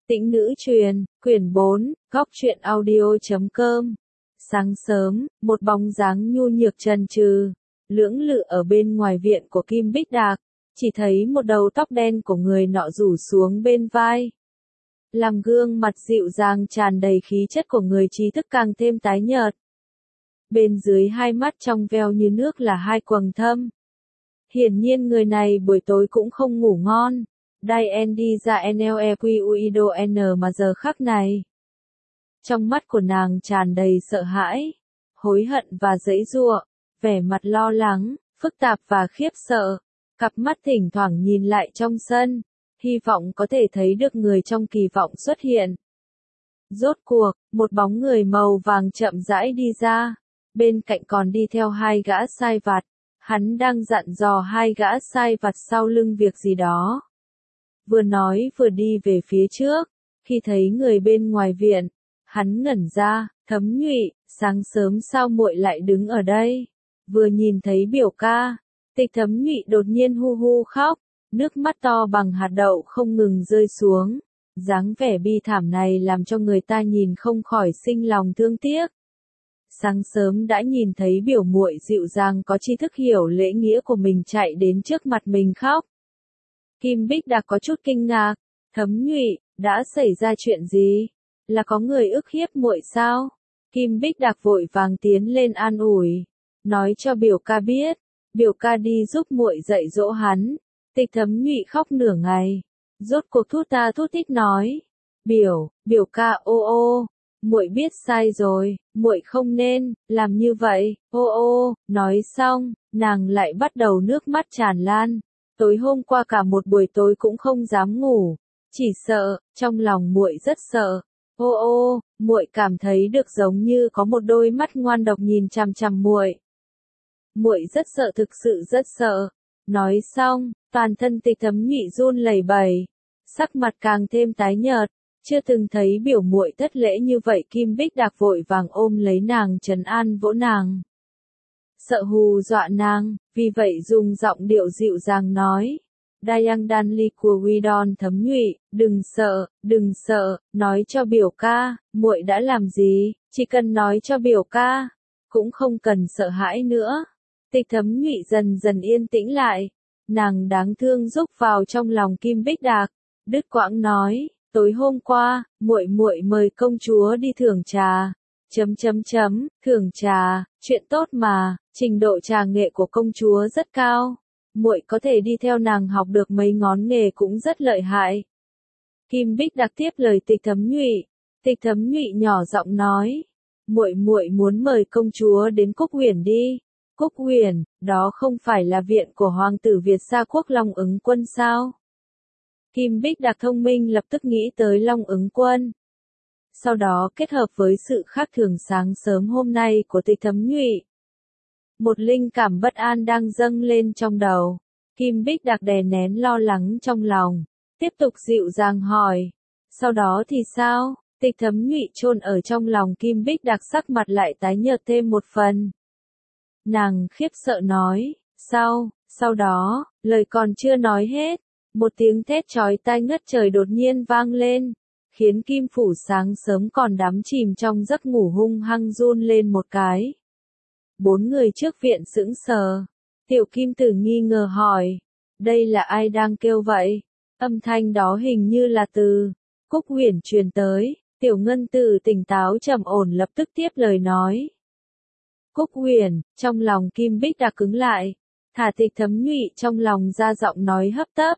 Tĩnh nữ truyền, quyển 4, góc truyện audio.com. Sáng sớm, một bóng dáng nhu nhược trần trừ, lưỡng lự ở bên ngoài viện của Kim Bích Đạc, chỉ thấy một đầu tóc đen của người nọ rủ xuống bên vai. Làm gương mặt dịu dàng tràn đầy khí chất của người trí thức càng thêm tái nhợt. Bên dưới hai mắt trong veo như nước là hai quầng thâm. Hiển nhiên người này buổi tối cũng không ngủ ngon. Diane đi ra NLEQUIDON mà giờ khắc này. Trong mắt của nàng tràn đầy sợ hãi, hối hận và giãy giụa, vẻ mặt lo lắng, phức tạp và khiếp sợ. Cặp mắt thỉnh thoảng nhìn lại trong sân, hy vọng có thể thấy được người trong kỳ vọng xuất hiện. Rốt cuộc, một bóng người màu vàng chậm rãi đi ra, bên cạnh còn đi theo hai gã sai vặt. Hắn đang dặn dò hai gã sai vặt sau lưng việc gì đó. Vừa nói vừa đi về phía trước, khi thấy người bên ngoài viện, hắn ngẩn ra, Thấm Nhụy, sáng sớm sao muội lại đứng ở đây? Vừa nhìn thấy biểu ca, Tịch Thấm Nhụy đột nhiên hu hu khóc, nước mắt to bằng hạt đậu không ngừng rơi xuống, dáng vẻ bi thảm này làm cho người ta nhìn không khỏi sinh lòng thương tiếc. Sáng sớm đã nhìn thấy biểu muội dịu dàng có tri thức hiểu lễ nghĩa của mình chạy đến trước mặt mình khóc. Kim Bích Đạc có chút kinh ngạc, Thấm Nhụy, đã xảy ra chuyện gì? Là có người ức hiếp muội sao? Kim Bích Đạc vội vàng tiến lên an ủi, nói cho biểu ca biết, biểu ca đi giúp muội dạy dỗ hắn. Tịch Thấm Nhụy khóc nửa ngày, rốt cuộc thút ta thút thít nói, biểu ca ô, muội biết sai rồi, muội không nên làm như vậy, ô, nói xong, nàng lại bắt đầu nước mắt tràn lan. Tối hôm qua cả một buổi tối cũng không dám ngủ, chỉ sợ, trong lòng muội rất sợ. Ô, muội cảm thấy được giống như có một đôi mắt ngoan độc nhìn chằm chằm muội. Muội rất sợ, thực sự rất sợ. Nói xong, toàn thân Tịch Thấm Nhụy run lẩy bẩy, sắc mặt càng thêm tái nhợt, chưa từng thấy biểu muội thất lễ như vậy. Kim Bích Đạc vội vàng ôm lấy nàng trấn an vỗ nàng. Sợ hù dọa nàng, vì vậy dùng giọng điệu dịu dàng nói, Diane Danley của Widon Thấm Nhụy, đừng sợ, nói cho biểu ca, muội đã làm gì, chỉ cần nói cho biểu ca, cũng không cần sợ hãi nữa. Tịch Thấm Nhụy dần dần yên tĩnh lại, nàng đáng thương rúc vào trong lòng Kim Bích Đạc, đứt quãng nói, tối hôm qua, muội mời công chúa đi thưởng trà. Thưởng trà, chuyện tốt mà, trình độ trà nghệ của công chúa rất cao, muội có thể đi theo nàng học được mấy ngón nghề cũng rất lợi hại. Kim Bích Đạc tiếp lời Tịch Thấm Nhụy. Tịch Thấm Nhụy nhỏ giọng nói, muội muốn mời công chúa đến Cúc Huyền đi. Cúc Huyền, đó không phải là viện của hoàng tử Việt Sa Quốc Long Ứng Quân sao? Kim Bích Đạc thông minh lập tức nghĩ tới Long Ứng Quân. Sau đó kết hợp với sự khác thường sáng sớm hôm nay của Tịch Thấm Nhụy, một linh cảm bất an đang dâng lên trong đầu. Kim Bích Đạc đè nén lo lắng trong lòng, tiếp tục dịu dàng hỏi, sau đó thì sao? Tịch Thấm Nhụy chôn ở trong lòng Kim Bích Đạc, sắc mặt lại tái nhợt thêm một phần. Nàng khiếp sợ nói, sau đó, lời còn chưa nói hết, một tiếng thét chói tai ngất trời đột nhiên vang lên, khiến Kim Phủ sáng sớm còn đắm chìm trong giấc ngủ hung hăng run lên một cái. Bốn người trước viện sững sờ. Tiểu Kim Tử nghi ngờ hỏi, đây là ai đang kêu vậy? Âm thanh đó hình như là từ Cúc Huyền truyền tới. Tiểu Ngân Tử tỉnh táo trầm ổn lập tức tiếp lời nói. Cúc Huyền, trong lòng Kim Bích Đạc cứng lại, thả Tịch Thấm Nhụy trong lòng ra, giọng nói hấp tấp.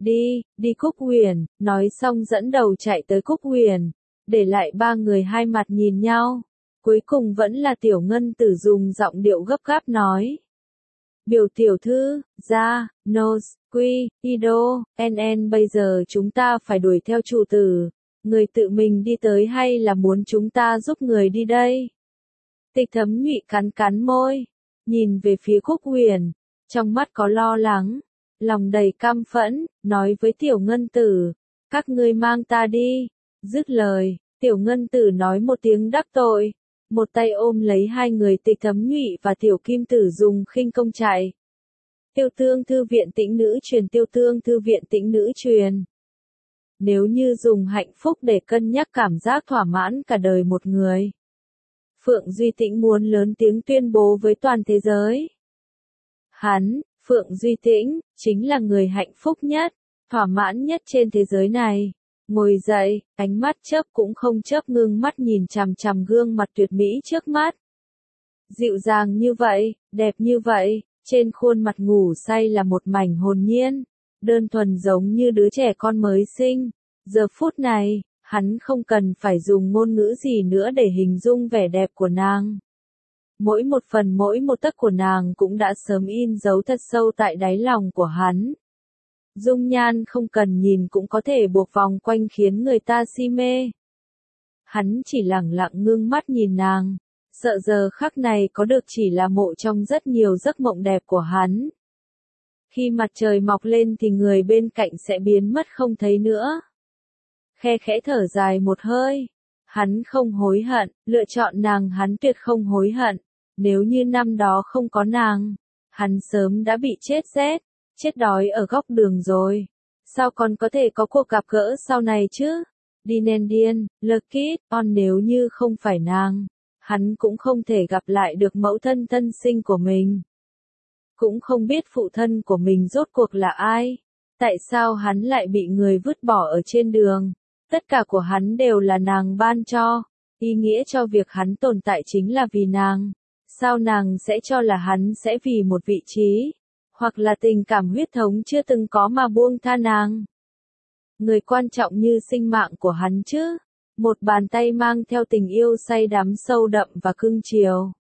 Đi Cúc Huyền, nói xong dẫn đầu chạy tới Cúc Huyền, để lại ba người hai mặt nhìn nhau. Cuối cùng vẫn là Tiểu Ngân Tử dùng giọng điệu gấp gáp nói. Biểu tiểu thư, ra, Nose, Quy, Ido, NN, bây giờ chúng ta phải đuổi theo chủ tử, người tự mình đi tới hay là muốn chúng ta giúp người đi đây? Tịch Thấm Nhụy cắn môi, nhìn về phía Cúc Huyền, trong mắt có lo lắng, lòng đầy căm phẫn, nói với Tiểu Ngân Tử, các ngươi mang ta đi. Dứt lời, Tiểu Ngân Tử nói một tiếng đắc tội, một tay ôm lấy hai người Tịch Thấm Nhụy và Tiểu Kim Tử dùng khinh công chạy. Tiêu Tương Thư viện Tĩnh nữ truyền. Tiêu Tương Thư viện Tĩnh nữ truyền. Nếu như dùng hạnh phúc để cân nhắc cảm giác thỏa mãn cả đời một người, Phượng Duy Tĩnh muốn lớn tiếng tuyên bố với toàn thế giới. Hắn, Phượng Duy Tĩnh, chính là người hạnh phúc nhất, thỏa mãn nhất trên thế giới này. Ngồi dậy, ánh mắt chớp cũng không chớp ngưng mắt nhìn chằm chằm gương mặt tuyệt mỹ trước mắt. Dịu dàng như vậy, đẹp như vậy, trên khuôn mặt ngủ say là một mảnh hồn nhiên, đơn thuần giống như đứa trẻ con mới sinh. Giờ phút này, hắn không cần phải dùng ngôn ngữ gì nữa để hình dung vẻ đẹp của nàng. Mỗi một phần mỗi một tấc của nàng cũng đã sớm in dấu thật sâu tại đáy lòng của hắn. Dung nhan không cần nhìn cũng có thể buộc vòng quanh khiến người ta si mê. Hắn chỉ lặng lặng ngưng mắt nhìn nàng, sợ giờ khắc này có được chỉ là một trong rất nhiều giấc mộng đẹp của hắn. Khi mặt trời mọc lên thì người bên cạnh sẽ biến mất không thấy nữa. Khe khẽ thở dài một hơi. Hắn không hối hận, lựa chọn nàng hắn tuyệt không hối hận. Nếu như năm đó không có nàng, hắn sớm đã bị chết rét, chết đói ở góc đường rồi. Sao còn có thể có cuộc gặp gỡ sau này chứ? Dinendian, Lekit, on nếu như không phải nàng, hắn cũng không thể gặp lại được mẫu thân thân sinh của mình. Cũng không biết phụ thân của mình rốt cuộc là ai. Tại sao hắn lại bị người vứt bỏ ở trên đường? Tất cả của hắn đều là nàng ban cho. Ý nghĩa cho việc hắn tồn tại chính là vì nàng. Sao nàng sẽ cho là hắn sẽ vì một vị trí, hoặc là tình cảm huyết thống chưa từng có mà buông tha nàng? Người quan trọng như sinh mạng của hắn chứ? Một bàn tay mang theo tình yêu say đắm sâu đậm và cưng chiều.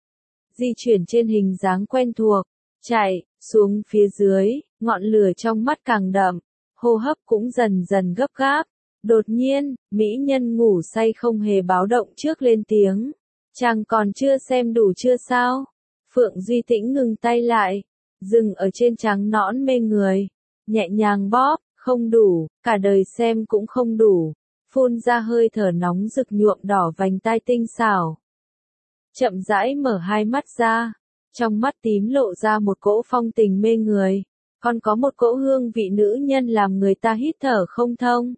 Di chuyển trên hình dáng quen thuộc, chạy xuống phía dưới, ngọn lửa trong mắt càng đậm, hô hấp cũng dần dần gấp gáp. Đột nhiên, mỹ nhân ngủ say không hề báo động trước lên tiếng. Chàng còn chưa xem đủ chưa sao? Phượng Duy Tĩnh ngừng tay lại, dừng ở trên trắng nõn mê người, nhẹ nhàng bóp, không đủ, cả đời xem cũng không đủ, phun ra hơi thở nóng rực nhuộm đỏ vành tai tinh xảo. Chậm rãi mở hai mắt ra, trong mắt tím lộ ra một cỗ phong tình mê người, còn có một cỗ hương vị nữ nhân làm người ta hít thở không thông.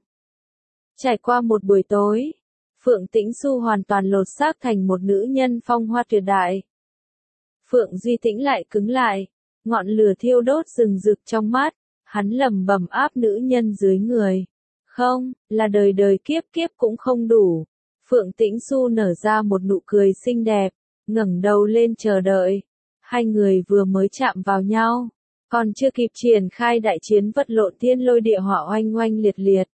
Trải qua một buổi tối, Phượng Tĩnh Xu hoàn toàn lột xác thành một nữ nhân phong hoa tuyệt đại. Phượng Duy Tĩnh lại cứng lại, ngọn lửa thiêu đốt rừng rực trong mắt, hắn lẩm bẩm áp nữ nhân dưới người. Không, là đời đời kiếp kiếp cũng không đủ. Phượng Tĩnh Xu nở ra một nụ cười xinh đẹp, ngẩng đầu lên chờ đợi. Hai người vừa mới chạm vào nhau, còn chưa kịp triển khai đại chiến vật lộn thiên lôi địa hỏa oanh oanh liệt liệt.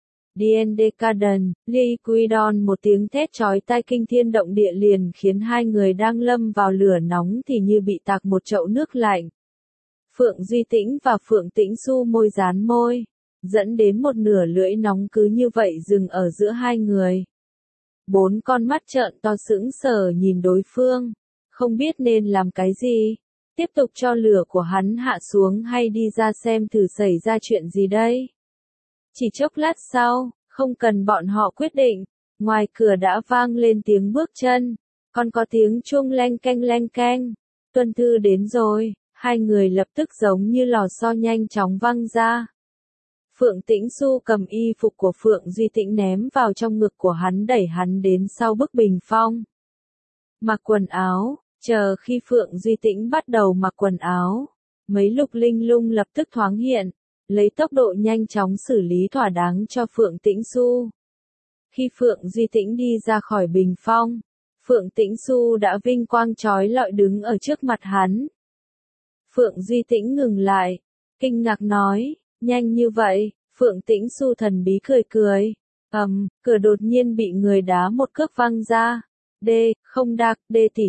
Dien Decadent, Liquidon một tiếng thét chói tai kinh thiên động địa liền khiến hai người đang lâm vào lửa nóng thì như bị tạc một chậu nước lạnh. Phượng Duy Tĩnh và Phượng Tĩnh Xu môi dán môi, dẫn đến một nửa lưỡi nóng cứ như vậy dừng ở giữa hai người. Bốn con mắt trợn to sững sờ nhìn đối phương, không biết nên làm cái gì, tiếp tục cho lửa của hắn hạ xuống hay đi ra xem thử xảy ra chuyện gì đây. Chỉ chốc lát sau, không cần bọn họ quyết định, ngoài cửa đã vang lên tiếng bước chân, còn có tiếng chuông leng keng, tuân thư đến rồi, hai người lập tức giống như lò xo nhanh chóng văng ra. Phượng Tĩnh Xu cầm y phục của Phượng Duy Tĩnh ném vào trong ngực của hắn đẩy hắn đến sau bức bình phong. Mặc quần áo, chờ khi Phượng Duy Tĩnh bắt đầu mặc quần áo, mấy lục linh lung lập tức thoáng hiện, lấy tốc độ nhanh chóng xử lý thỏa đáng cho Phượng Tĩnh Xu. Khi Phượng Duy Tĩnh đi ra khỏi bình phong, Phượng Tĩnh Xu đã vinh quang trói lọi đứng ở trước mặt hắn. Phượng Duy Tĩnh ngừng lại, kinh ngạc nói, nhanh như vậy? Phượng Tĩnh Xu thần bí cười cười. Cửa đột nhiên bị người đá một cước văng ra. Không đạc,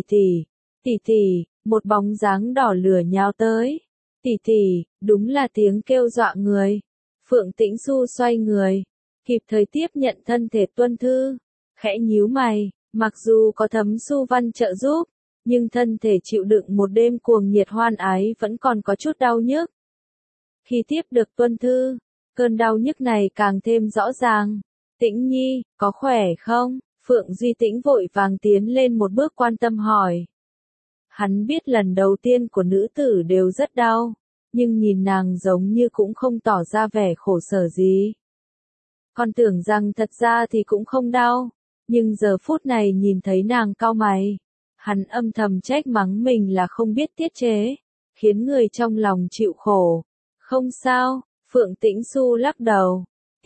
tỷ tỷ, một bóng dáng đỏ lửa nhào tới. Tỷ, đúng là tiếng kêu dọa người. Phượng Tĩnh Xu xoay người, kịp thời tiếp nhận thân thể tuân thư, khẽ nhíu mày, mặc dù có Thấm Xu Văn trợ giúp, nhưng thân thể chịu đựng một đêm cuồng nhiệt hoan ái vẫn còn có chút đau nhức. Khi tiếp được tuân thư, cơn đau nhức này càng thêm rõ ràng. Tĩnh Nhi, có khỏe không? Phượng Duy Tĩnh vội vàng tiến lên một bước quan tâm hỏi. Hắn biết lần đầu tiên của nữ tử đều rất đau, nhưng nhìn nàng giống như cũng không tỏ ra vẻ khổ sở gì. Con tưởng rằng thật ra thì cũng không đau, nhưng giờ phút này nhìn thấy nàng cau mày, hắn âm thầm trách mắng mình là không biết tiết chế, khiến người trong lòng chịu khổ. Không sao, Phượng Tĩnh Xu lắc đầu.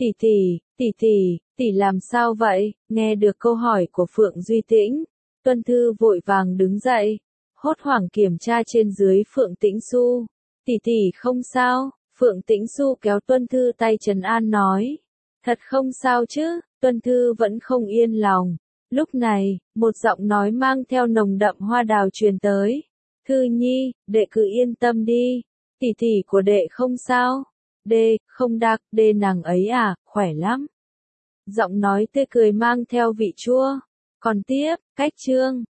Tỷ làm sao vậy? Nghe được câu hỏi của Phượng Duy Tĩnh, Tuân Thư vội vàng đứng dậy, hốt hoảng kiểm tra trên dưới Phượng Tĩnh Xu. Tỷ không sao, Phượng Tĩnh Xu kéo Tuân Thư tay trấn an nói. Thật không sao chứ, Tuân Thư vẫn không yên lòng. Lúc này, một giọng nói mang theo nồng đậm hoa đào truyền tới. Thư Nhi, đệ cứ yên tâm đi, tỷ của đệ không sao. Không đạc, nàng ấy à, khỏe lắm. Giọng nói tươi cười mang theo vị chua. Còn tiếp, cách chương